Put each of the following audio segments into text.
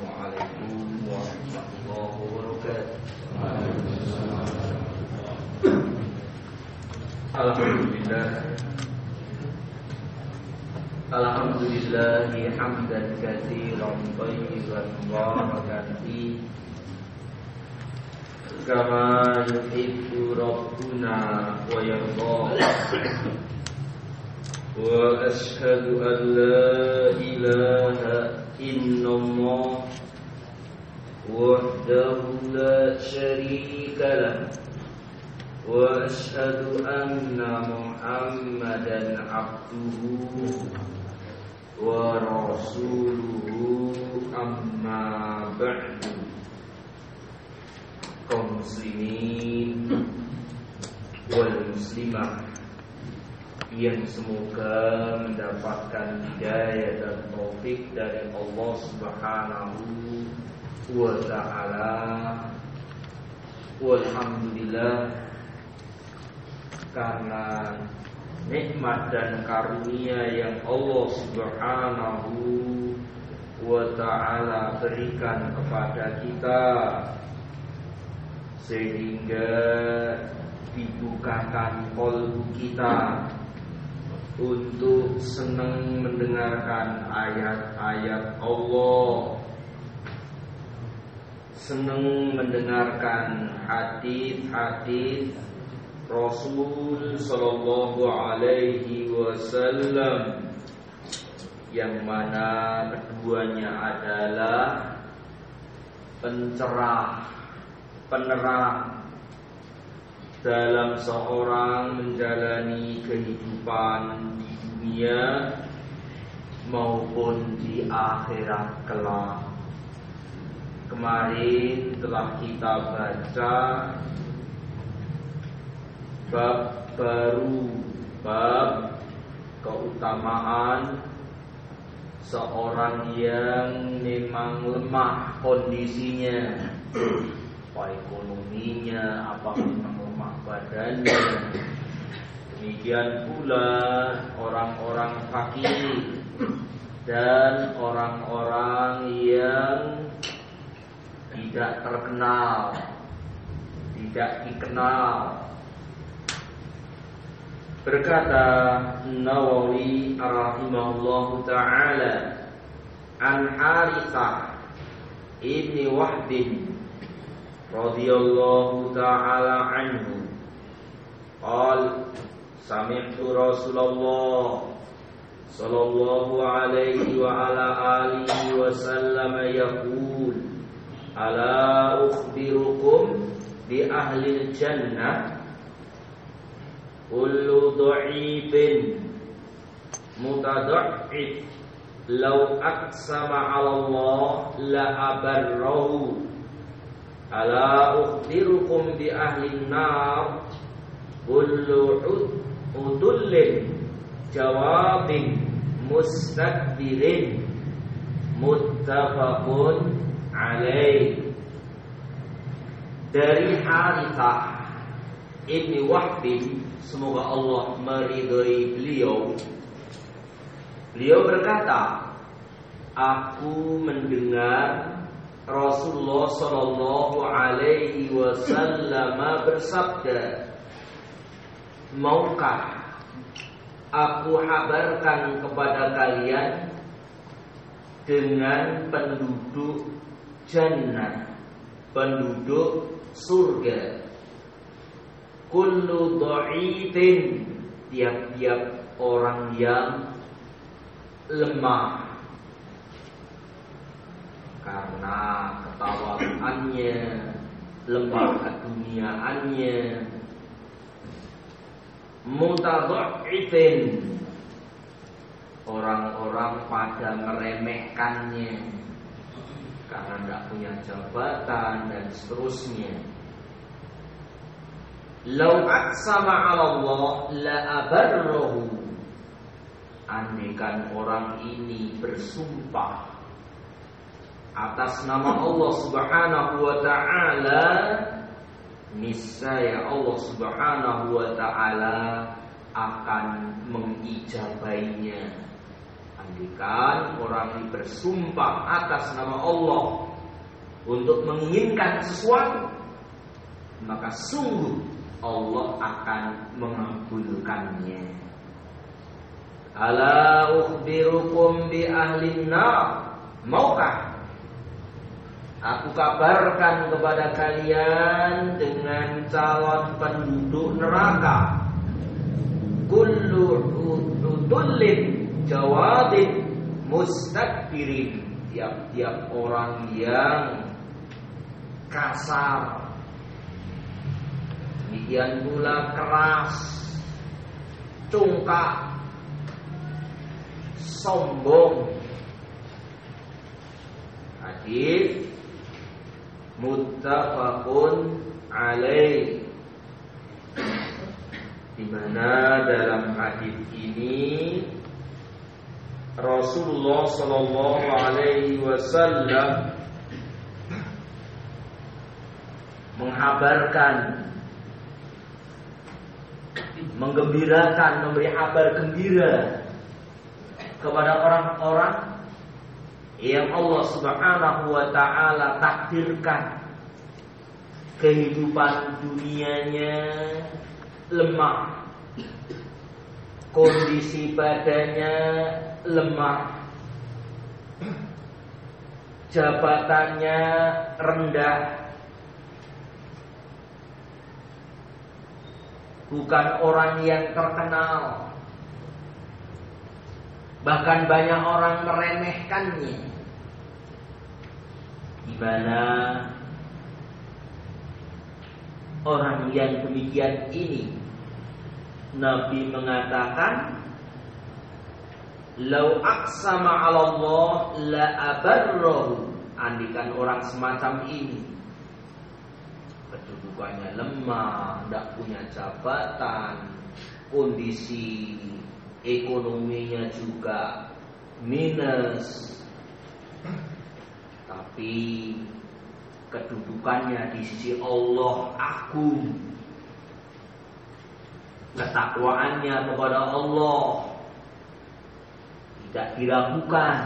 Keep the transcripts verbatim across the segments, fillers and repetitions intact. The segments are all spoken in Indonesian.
Assalamualaikum warahmatullahi wabarakatuh. Alhamdulillah Alhamdulillah hamdan katsiran thayyiban mubarakan fi kama yuhibbu rabbuna wa yarda. Wa ashhadu an la ilaha illallah wahdahu la syarika lah wa ashhadu anna Muhammadan abduhu wa rasuluhu amma ba'du. Kaum muslimin wal muslimah yang semoga mendapatkan hidayah dan taufik dari Allah Subhanahu wa ta'ala. Walhamdulillah, karena nikmat dan karunia yang Allah Subhanahu wa ta'ala berikan kepada kita, sehingga dibukakan qalbu kita untuk senang mendengarkan ayat-ayat Allah, senang mendengarkan hadis-hadis Rasul sallallahu alaihi wasallam, yang mana keduanya adalah pencerah, penerang dalam seorang menjalani kehidupan di dunia maupun di akhirat kelak. Kemarin telah kita baca bab baru, bab keutamaan seorang yang memang lemah kondisinya, apa ekonominya, apa memang lemah badannya. Demikian pula orang-orang fakir dan orang-orang yang tidak terkenal, tidak dikenal. Berkata Nawawi rahimahullahu ta'ala, an Harithah ibni Wahb radhiyallahu ta'ala anhu qala sami'tu Rasulullah sallallahu alaihi wa ala alihi wa sallam yaqul ala ukhbirukum bi ahli jannah kullu dha'ifin mutada'if law aqsama 'ala Allah la abarrahu. Ala ukhbirukum bi ahli an-nar kullu udullin jawabin mustakbirin muttafaqun alaih. Dari Harithah ibni Wahb, semoga Allah meridhai beliau, beliau berkata, aku mendengar Rasulullah sallallahu alaihi wasallam bersabda, maukah aku habarkan kepada kalian dengan penduduk jannah, penduduk surga. Kullu dha'ifin, tiap-tiap orang yang lemah karena ketawaannya, lemah keduniaannya. Mutadha'ifin, orang-orang pada meremehkannya karena tidak punya jabatan dan seterusnya. Lau aqsama 'ala Allah la abarrahu, andaikan orang ini bersumpah atas nama Allah Subhanahu wa ta'ala, niscaya Allah Subhanahu wa ta'ala akan mengijabainya Andikan orang ini bersumpah atas nama Allah untuk menginginkan sesuatu, maka sungguh Allah akan mengabulkannya. Ala ukhbirukum bi ahlin nar. Maukah aku kabarkan kepada kalian dengan calon penduduk neraka? Kullu utullin jawadin mustakbirin. Tiap-tiap orang yang kasar, demikian pula keras, congkak, sombong. Hadis muttafaqun alaih, di mana dalam hadis ini Rasulullah sallallahu alaihi wasallam menghabarkan, menggembirakan, memberi kabar gembira kepada orang-orang yang Allah Subhanahu wa taala takdirkan kehidupan dunianya lemah, kondisi badannya lemah, jabatannya rendah, bukan orang yang terkenal, bahkan banyak orang meremehkannya. Di mana orang yang demikian ini Nabi mengatakan, "Lau aqsama 'ala Allah la abarrahu." Andikan orang semacam ini kedudukannya lemah, tidak punya jabatan, kondisi ekonominya juga minus, tapi kedudukannya di sisi Allah agung, ketakwaannya kepada Allah tidak diragukan,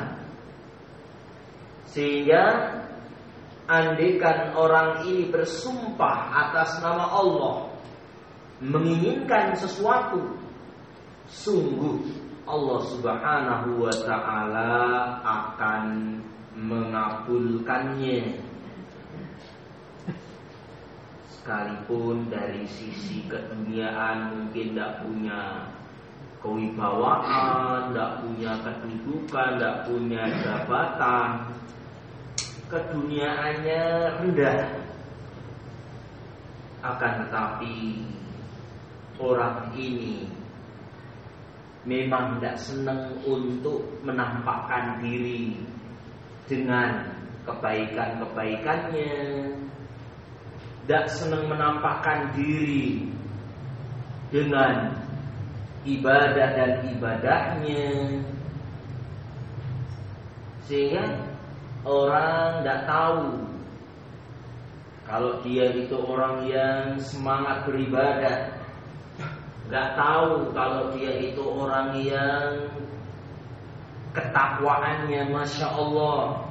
sehingga andekan orang ini bersumpah atas nama Allah menginginkan sesuatu, sungguh Allah Subhanahu wa ta'ala akan mengabulkannya. Sekalipun dari sisi keduniaan mungkin tidak punya kewibawaan, tidak punya kedudukan, tidak punya jabatan, keduniaannya rendah, akan tetapi orang ini memang tidak senang untuk menampakkan diri dengan kebaikan-kebaikannya, tidak senang menampakkan diri dengan ibadah dan ibadahnya, sehingga orang tidak tahu kalau dia itu orang yang semangat beribadah, nggak tahu kalau dia itu orang yang ketakwaannya Masya Allah.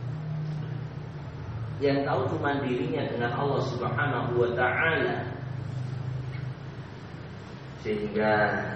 Yang tahu cuma dirinya dengan Allah Subhanahu wa ta'ala. Sehingga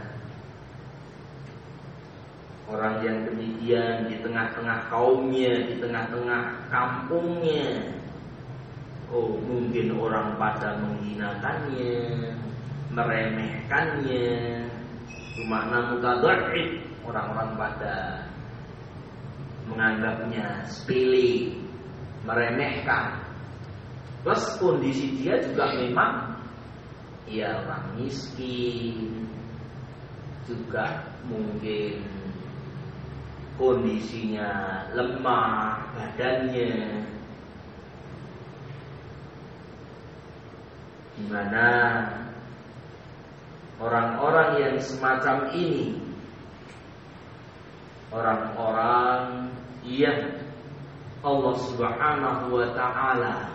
orang yang demikian di tengah-tengah kaumnya, di tengah-tengah kampungnya, oh mungkin orang pada menghinakannya, meremehkannya, cuma mutadhaif, orang-orang pada menganggapnya sepele, meremehkan. Plus kondisi dia juga memang ya orang miskin, juga mungkin kondisinya lemah badannya, di mana orang-orang yang semacam ini, orang-orang yang Allah Subhanahu wa ta'ala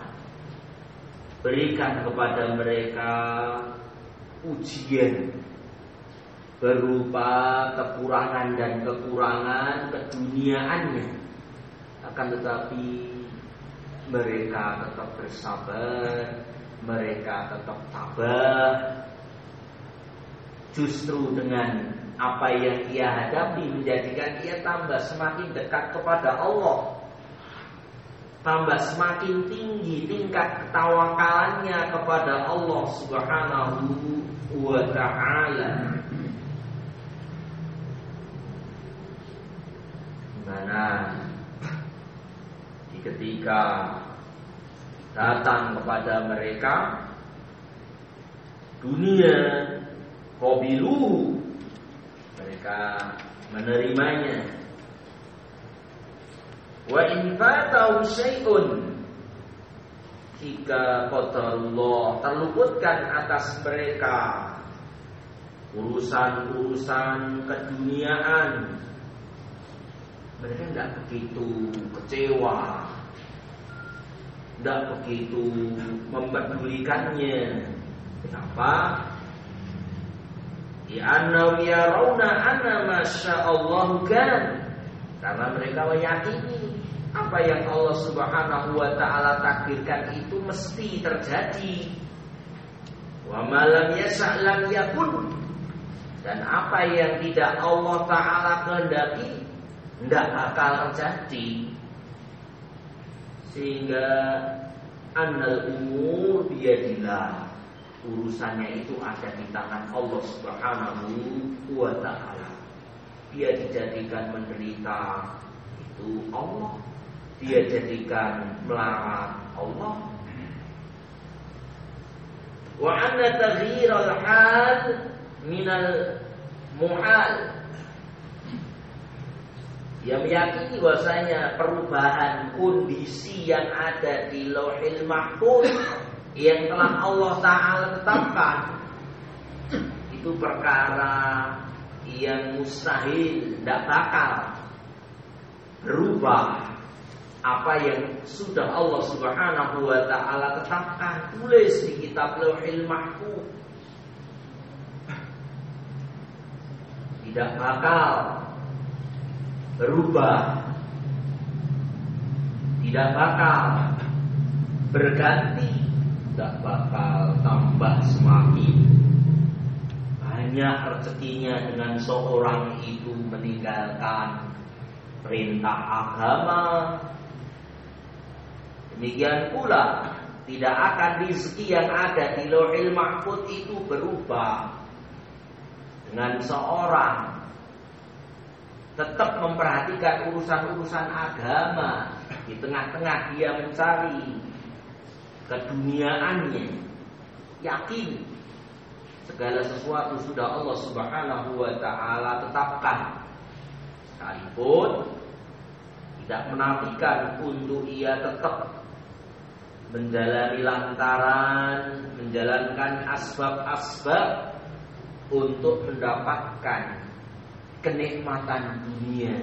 berikan kepada mereka ujian, berupa kekurangan dan kekurangan keduniaannya, akan tetapi mereka tetap bersabar, mereka tetap tabah. Justru dengan apa yang ia hadapi menjadikan ia tambah semakin dekat kepada Allah, tambah semakin tinggi tingkat ketawakalannya kepada Allah Subhanahu wa ta'ala. Mana ketika datang kepada mereka dunia, qabilu, mereka menerimanya. Wa in fatau syai'un, jika qadarullah terluputkan atas mereka urusan-urusan keduniaan, mereka tidak begitu kecewa, tidak begitu mempedulikannya. Kenapa? Li'annahum yarawna anna ma sya'allahu kan, karena mereka meyakini apa yang Allah Subhanahu wa ta'ala takdirkan itu mesti terjadi. Wa ma lam yasha' lam yakun, dan apa yang tidak Allah ta'ala kehendaki tidak bakal terjadi. Sehingga annal umur biyadillah, urusannya itu ada di tangan Allah Subhanahu wa ta'ala. Dia dijadikan menderita itu Allah, dia jadikan melarat Allah. Wa anna taghyiral hal minal muhal, yang meyakini bahwasanya perubahan kondisi yang ada di Lauhil Mahfuz yang telah Allah Ta'ala tetapkan itu perkara yang mustahil, tidak bakal berubah. Apa yang sudah Allah Subhanahu wa ta'ala tetapkan, tulis di kitab Lauhil Mahfuz, tidak bakal berubah, tidak bakal berganti, tidak bakal tambah semakin banyak rezekinya dengan seorang itu meninggalkan perintah agama. Demikian pula tidak akan rezeki yang ada di Lauhil Mahfuz itu berubah dengan seorang tetap memperhatikan urusan-urusan agama, di tengah-tengah dia mencari keduniaannya, yakin segala sesuatu sudah Allah Subhanahu wa ta'ala tetapkan, sekalipun tidak menafikan untuk ia tetap menjalani lantaran, menjalankan asbab-asbab untuk mendapatkan kenikmatan dunia.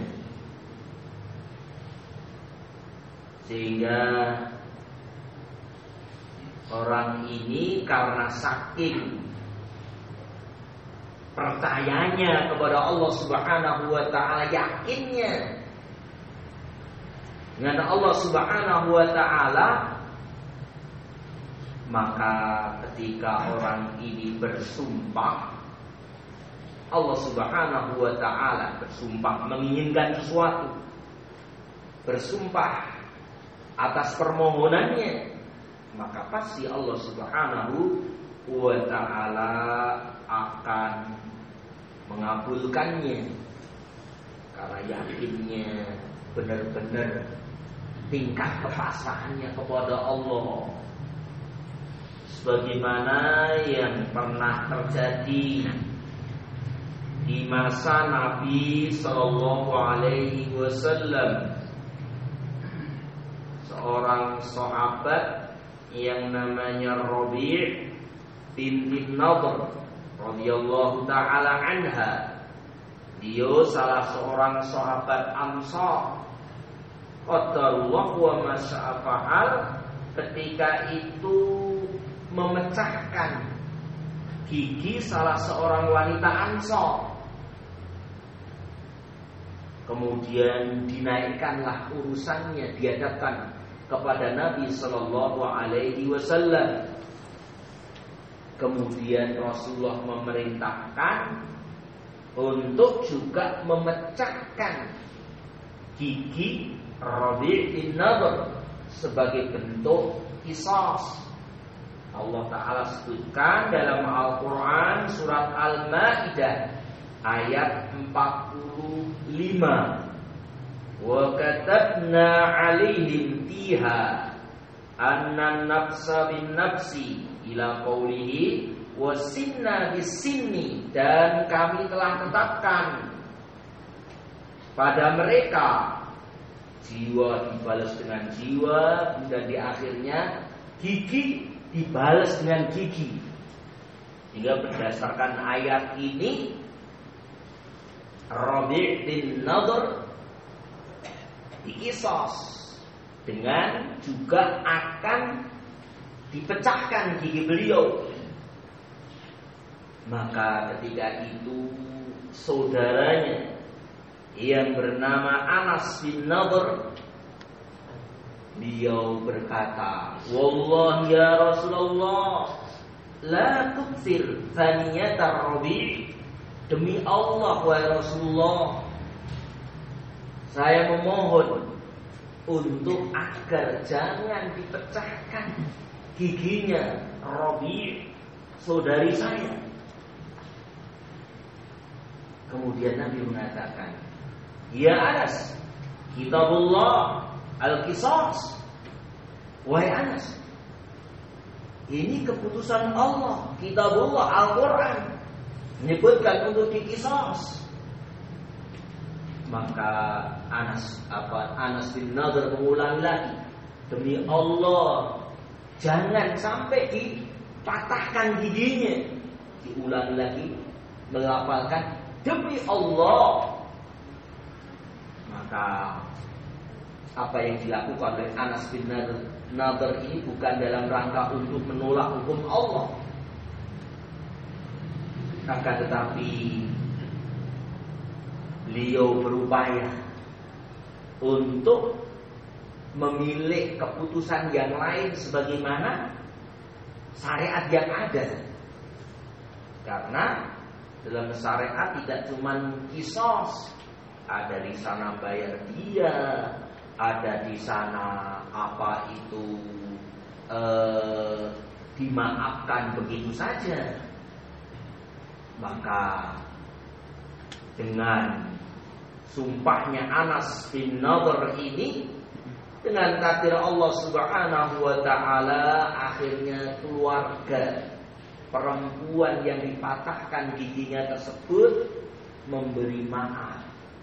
Sehingga orang ini karena saking percayanya kepada Allah Subhanahu wa ta'ala, yakinnya dengan Allah Subhanahu wa ta'ala, maka ketika orang ini bersumpah, Allah Subhanahu wa ta'ala bersumpah menginginkan sesuatu, bersumpah atas permohonannya, maka pasti Allah Subhanahu wa ta'ala akan mengabulkannya, karena yakinnya benar-benar tingkat kepasrahannya kepada Allah, sebagaimana yang pernah terjadi di masa Nabi Sallallahu Alaihi Wasallam. Seorang sahabat yang namanya Rabi' binti Nadhr radhiyallahu taala anha, dia salah seorang sahabat Ansar. Qadarullah wa ma syaa fa'al, ketika itu memecahkan gigi salah seorang wanita Ansor. Kemudian dinaikkanlah urusannya, dihadapkan kepada Nabi Sallallahu Alaihi Wasallam. Kemudian Rasulullah memerintahkan untuk juga memecahkan gigi Rabi' bin Nadhr sebagai bentuk qisas. Allah Ta'ala sebutkan dalam Al-Quran surat Al-Ma'idah ayat empat puluh lima, wa katabna 'alaihim fiha anna nafsa bin nafsi ila qawlihi wa sinna bis sinni, dan kami telah tetapkan pada mereka jiwa dibalas dengan jiwa, dan di akhirnya gigi dibalas dengan gigi. Sehingga berdasarkan ayat ini Rabi' bin Nadhr diqisas dengan juga akan dipecahkan gigi beliau. Maka ketika itu saudaranya yang bernama Anas bin Nadhr, beliau berkata, "Wallahi ya Rasulullah, la tukthir thaniyatar Rabi'." Demi Allah wahai Rasulullah, saya memohon untuk agar jangan dipecahkan giginya Rabi', saudari saya. Kemudian Nabi mengatakan, "Ya Anas, kitabullah al-qisas." Wahai Anas, ini keputusan Allah, kitabullah Al-Quran menyebutkan untuk diqisas. Maka Anas apa Anas bin Nadhr mengulangi lagi, demi Allah jangan sampai dipatahkan giginya. Diulangi lagi, melafalkan demi Allah. Maka apa yang dilakukan oleh Anas bin Nadhr ini bukan dalam rangka untuk menolak hukum Allah, akan tetapi beliau berupaya untuk memilih keputusan yang lain sebagaimana syariat yang ada. Karena dalam syariat tidak cuma qisas, ada di sana bayar dia, ada di sana apa itu eh, dimaafkan begitu saja. Maka dengan sumpahnya Anas bin Nadhr ini, dengan takdir Allah Subhanahu wa taala, akhirnya keluarga perempuan yang dipatahkan giginya tersebut memberi maaf,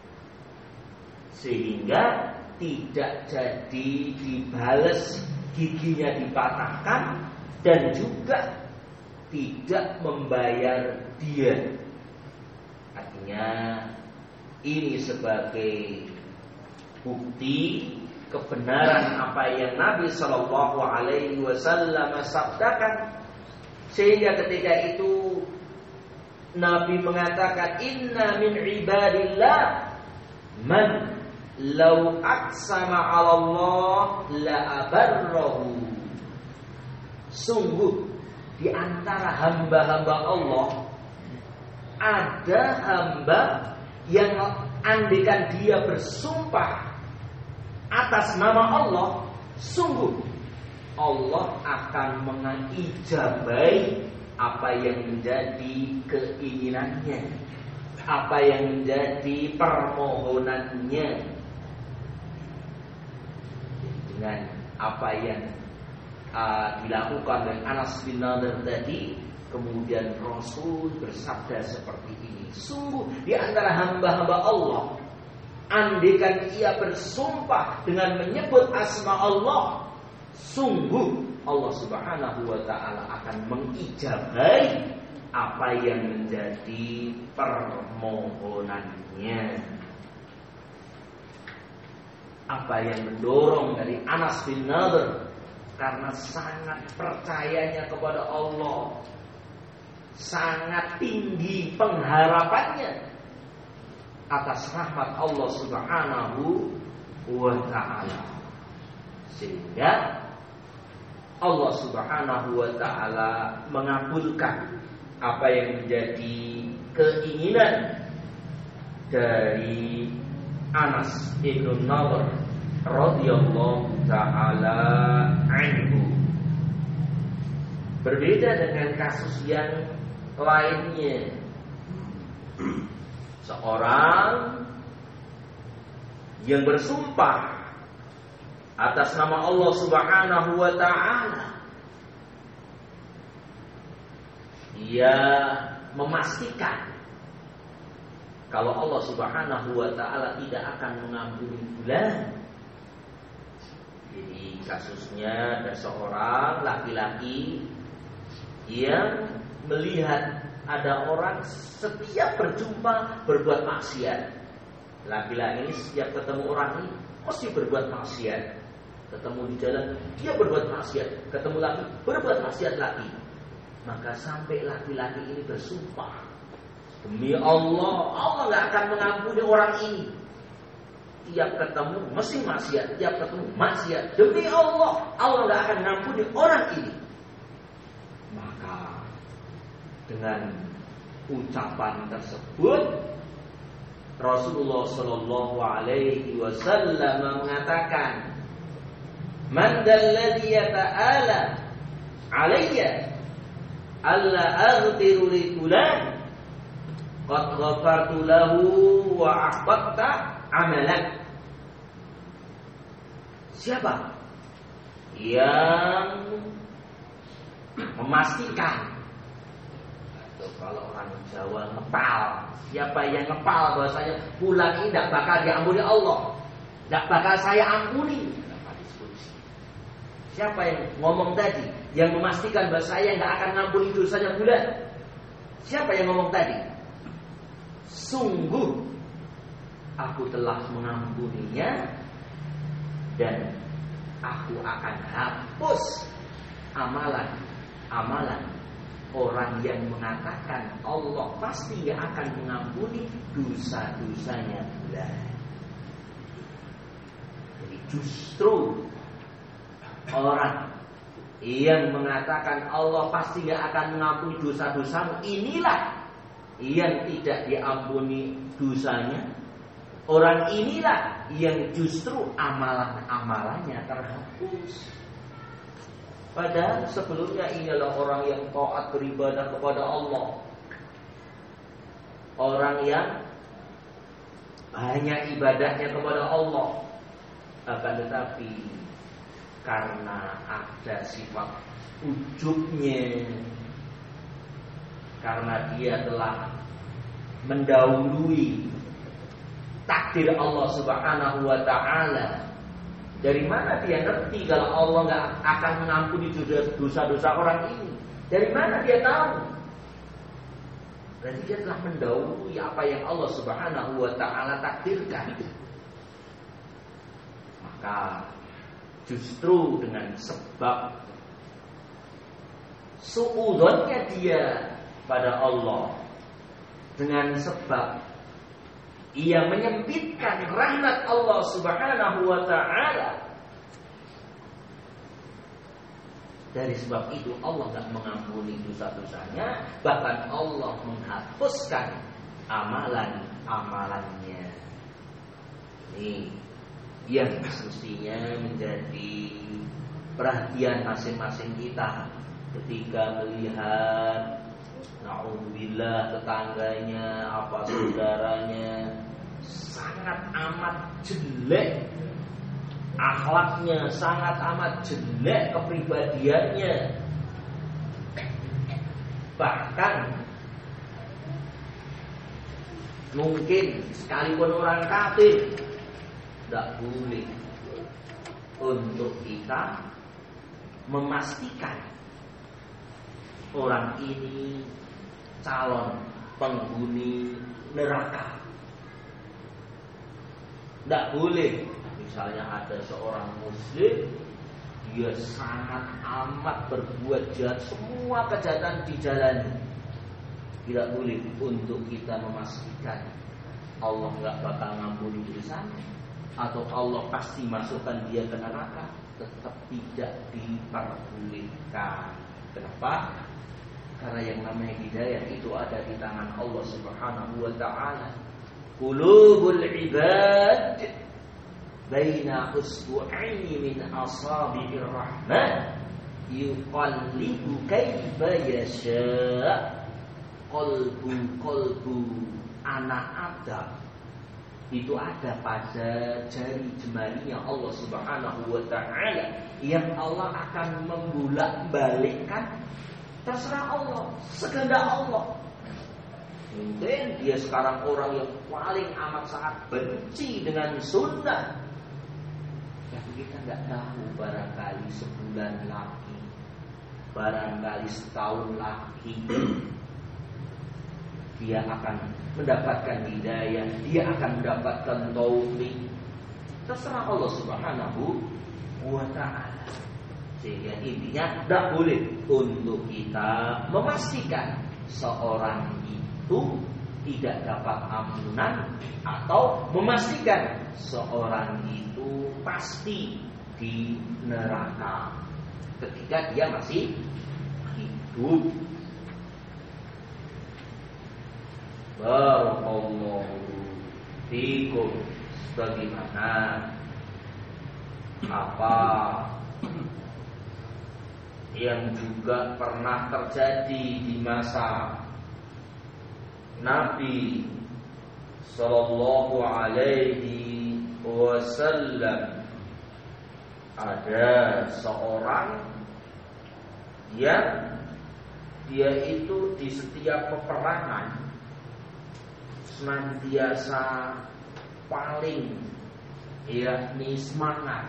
sehingga tidak jadi dibales giginya dipatahkan, dan juga tidak membayar dia. Artinya ini sebagai bukti kebenaran apa yang Nabi Shallallahu Alaihi Wasallam sabdakan. Sehingga ketika itu Nabi mengatakan, inna min ibadillah man law aqsama 'ala Allah la abarrahu. Sungguh di antara hamba-hamba Allah ada hamba yang andaikan dia bersumpah atas nama Allah, sungguh Allah akan mengijabahi apa yang menjadi keinginannya, apa yang menjadi permohonannya. Dengan apa yang uh, dilakukan oleh Anas bin Nadhr tadi, kemudian Rasul bersabda seperti ini, sungguh di antara hamba-hamba Allah, andaikan ia bersumpah dengan menyebut asma Allah, sungguh Allah Subhanahu wa ta'ala akan mengijabahi apa yang menjadi permohonannya. Apa yang mendorong dari Anas bin Nadhr, karena sangat percayanya kepada Allah, sangat tinggi pengharapannya atas rahmat Allah Subhanahu wa ta'ala, sehingga Allah Subhanahu wa ta'ala mengabulkan apa yang menjadi keinginan dari Anas ibn Nadhr radhiyallahu ta'ala anhu. Berbeda dengan kasus yang lainnya, seorang yang bersumpah atas nama Allah Subhanahu wa ta'ala, ia memastikan kalau Allah Subhanahu wa ta'ala tidak akan mengampuni bulan. Jadi kasusnya ada seorang laki-laki yang melihat ada orang setiap berjumpa berbuat maksiat. Laki-laki ini setiap ketemu orang ini mesti berbuat maksiat. Ketemu di jalan dia berbuat maksiat, ketemu lagi berbuat maksiat lagi. Maka sampai laki-laki ini bersumpah, demi Allah, Allah gak akan mengampuni orang ini. Tiap ketemu mesti maksiat, tiap ketemu maksiat. Demi Allah, Allah gak akan mengampuni orang ini. Maka dengan ucapan tersebut Rasulullah Shallallahu Alaihi Wasallam mengatakan, "Man dalladhi yata'ala alayya alla aghfiru li fulan qad ghafartu lahu wa ahbatta amalan." Siapa yang memastikan, atau kalau orang Jawa ngepal, siapa yang ngepal bahwasanya bulan ini tidak bakal diampuni Allah, tidak bakal saya ampuni. Siapa yang ngomong tadi, yang memastikan bahwa saya nggak akan ngampuni dosanya bulan? Siapa yang ngomong tadi? Sungguh aku telah mengampuninya dan aku akan hapus amalan-amalan orang yang mengatakan Allah pasti nggak akan mengampuni dosa-dosanya bulan. Jadi justru orang yang mengatakan Allah pasti gak akan mengampuni dosa-dosamu, inilah yang tidak diampuni dosanya. Orang inilah yang justru amalan-amalannya terhapus. Padahal sebelumnya ialah orang yang taat beribadah kepada Allah, orang yang banyak ibadahnya kepada Allah. Akan tetapi karena ada sifat ujubnya, karena dia telah mendahului takdir Allah Subhanahu wa ta'ala. Dari mana dia ngerti kalau Allah gak akan mengampuni dosa-dosa orang ini? Dari mana dia tahu? Berarti dia telah mendahului apa yang Allah Subhanahu wa ta'ala takdirkan. Maka justru dengan sebab suudzonnya dia pada Allah, dengan sebab ia menyempitkan rahmat Allah Subhanahu wa ta'ala, dari sebab itu Allah tidak mengampuni dosa-dosanya, bahkan Allah menghapuskan amalan-amalannya. Ini yang semestinya menjadi perhatian masing-masing kita ketika melihat na'udzubillah tetangganya, apa saudaranya sangat amat jelek akhlaknya, sangat amat jelek kepribadiannya, bahkan mungkin sekalipun orang kafir, tidak boleh untuk kita memastikan orang ini calon penghuni neraka. Tidak boleh. Misalnya ada seorang muslim, dia sangat amat berbuat jahat, semua kejahatan dijalani, Tidak boleh untuk kita memastikan Allah nggak bakal ngampuni dosanya atau Allah pasti masukkan dia ke neraka. Tetap tidak diperbolehkan. Kenapa? Karena yang namanya hidayah itu ada di tangan Allah Subhanahu wa ta'ala. Qulubul ibad baina usbu'aini min asabi'ir rahman yuqallibu kaifa yasha. Qalbu qalbu anak Adam itu ada pada jari jemarinya Allah Subhanahu wa ta'ala, yang Allah akan membolak-balikkan terserah Allah, sekehendak Allah. Mungkin dia sekarang orang yang paling amat sangat benci dengan sunnah, tapi kita nggak tahu, barangkali sebulan lagi, barangkali setahun lagi dia akan mendapatkan hidayah, dia akan mendapatkan taufik. Terserah Allah Subhanahu wa ta'ala. Sehingga intinya tidak boleh untuk kita memastikan seorang itu tidak dapat ampunan atau memastikan seorang itu pasti di neraka ketika dia masih hidup. Barakallahu fikum. Bagaimana apa yang juga pernah terjadi di masa Nabi Sallallahu Alaihi Wasallam. Ada seorang yang dia itu di setiap peperangan senantiasa paling yakni semangat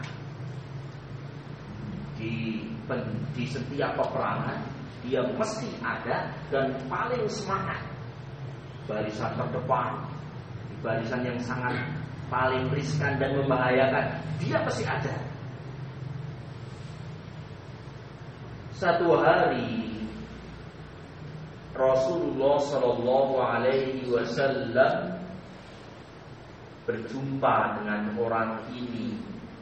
di, di setiap peperangan. Dia mesti ada dan paling semangat, barisan terdepan, di barisan yang sangat paling riskan dan membahayakan, dia pasti ada. Satu hari Rasulullah Shallallahu Alaihi Wasallam berjumpa dengan orang ini.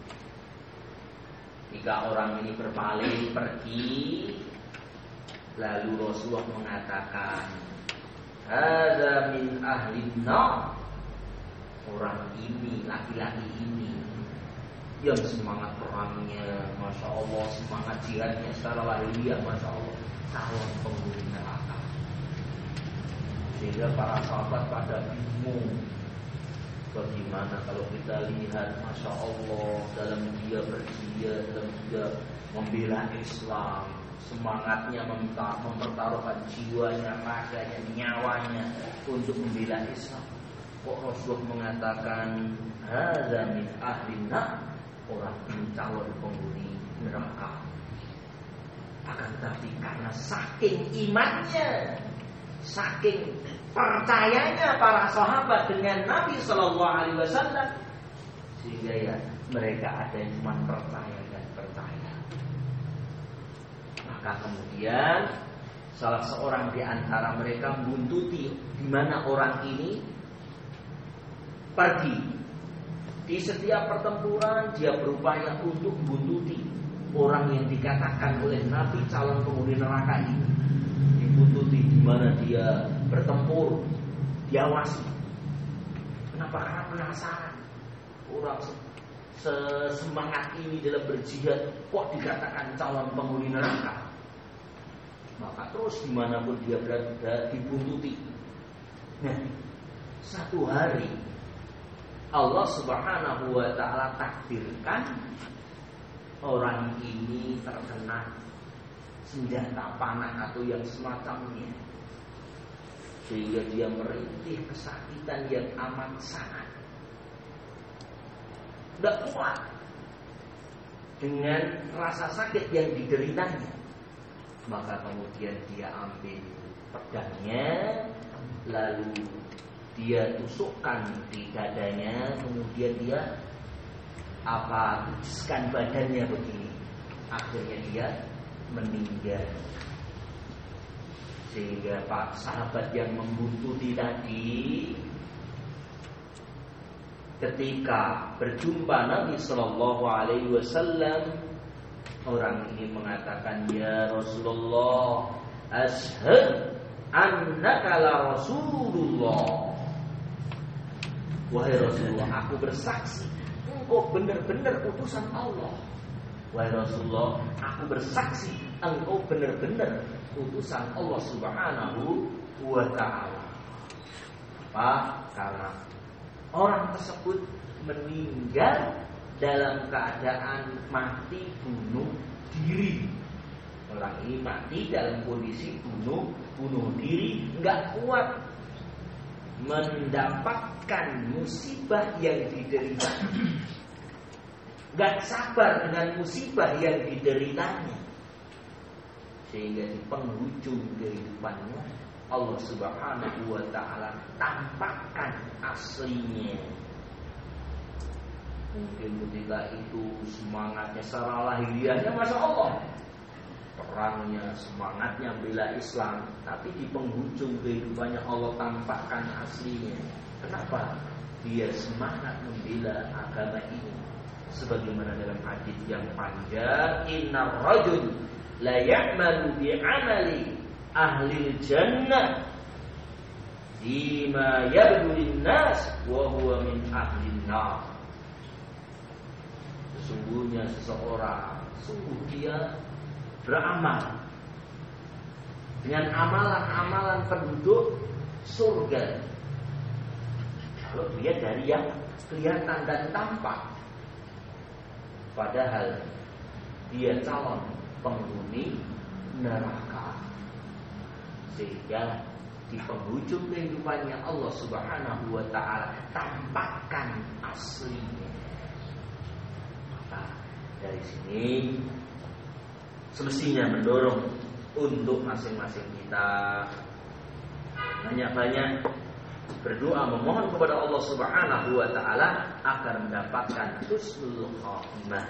Jika orang ini berpaling pergi, lalu Rasulullah mengatakan, "Hadza min ahlin nar." Orang ini, laki-laki ini yang semangat perangnya, masya Allah, semangat jihadnya secara lahiriah, masya Allah, calon penghuni neraka. Sehingga para sahabat pada bingung, bagaimana kalau kita lihat, masya Allah, dalam dia berjihad, dalam dia membela Islam, semangatnya meminta, mempertaruhkan jiwanya, raganya, nyawanya untuk membela Islam. Kok Rasulullah mengatakan hadza min ahlin nar, orang ini calon penghuni neraka. Akan tetapi karena saking imannya, saking percayanya para sahabat dengan Nabi Sallallahu Alaihi Wasallam, sehingga ya mereka ada yang cuma percaya dan percaya. Maka kemudian salah seorang di antara mereka membuntuti di mana orang ini pergi. Di setiap pertempuran dia berupaya untuk membuntuti orang yang dikatakan oleh Nabi calon penghuni neraka ini. Dibuntuti di mana dia bertempur, diawasi. Kenapa? Karena penasaran. Orang sesemangat ini dalam berjihad kok dikatakan calon penghuni neraka. Maka terus dimanapun dia berada dibuntuti. Nah, satu hari Allah Subhanahu wa ta'ala takdirkan orang ini terkena senjata panah atau yang semacamnya, sehingga dia merintih kesakitan yang amat sangat, tidak kuat dengan rasa sakit yang dideritanya. Maka kemudian dia ambil pedangnya, lalu dia tusukkan di dadanya, kemudian dia apa tuliskan badannya begini. Akhirnya dia meninggal. Sehingga Pak sahabat yang membuntuti tadi, ketika berjumpa Nabi Sallallahu Alaihi Wasallam, orang ini mengatakan, ya Rasulullah, ashhad annaka la Rasulullah. Wahai Rasulullah, aku bersaksi engkau benar-benar utusan Allah. Wahai Rasulullah, aku bersaksi engkau benar-benar utusan Allah Subhanahu wa ta'ala. Apa? Karena orang tersebut meninggal dalam keadaan mati bunuh diri. Orang ini mati dalam kondisi bunuh bunuh diri, enggak kuat mendapatkan musibah yang diderita, enggak sabar dengan musibah yang dideritanya, sehingga di penghujung kehidupannya Allah Subhanahu wa ta'ala tampakkan aslinya. Mungkin ketika itu semangatnya secara lahiriahnya Masya Allah, perangnya, semangatnya bela Islam, tapi di penghujung kehidupannya Allah tampakkan aslinya. Kenapa? Dia semangat membela agama ini. Sebagaimana dalam hadis yang panjang, innar rajul la ya'malu bi'amali ahli jannah bima yabdu linnas wa huwa min ahli nar. Sesungguhnya seseorang, sungguh dia beramal dengan amalan-amalan penduduk surga, kalau dia dari yang kelihatan dan tampak, padahal dia calon penghuni neraka. Sehingga di penghujung kehidupannya Allah Subhanahu wa ta'ala tampakkan aslinya. Maka dari sini semestinya mendorong untuk masing-masing kita banyak-banyak berdoa memohon kepada Allah Subhanahu wa ta'ala agar mendapatkan husnul khatimah.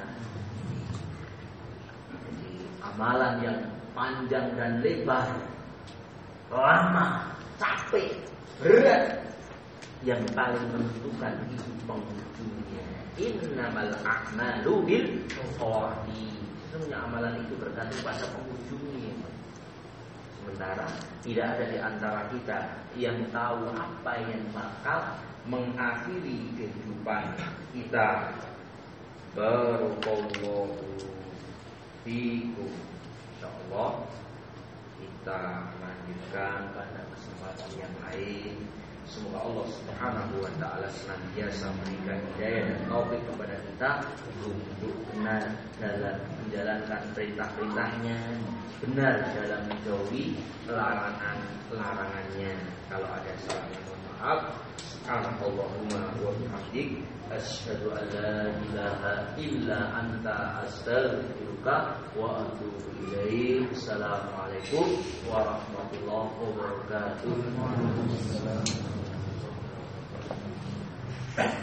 Jadi amalan yang panjang dan lebar, lama, capek, berat, yang paling menentukan itu penghujungnya. Innamal a'malu bil khawatim. Sebenarnya amalan itu bergantung pada penghujungnya. Sementara tidak ada di antara kita yang tahu apa yang bakal mengakhiri kehidupan kita. Barakallahu fikum. Insyaallah kita lanjutkan pada kesempatan yang lain. Semoga Allah Subhanahu wa ta'ala senantiasa memberikan hidayah dan taufik kepada kita untuk benar dalam menjalankan perintah-perintahnya, benar dalam menjauhi larangan-larangannya. Kalau ada salah, mohon maaf. Subhanallahumma wa bihamdik, asyhadu an la ilaha illa anta, astaghfiruka wa atubu ilaik. Assalamualaikum warahmatullahi wabarakatuh.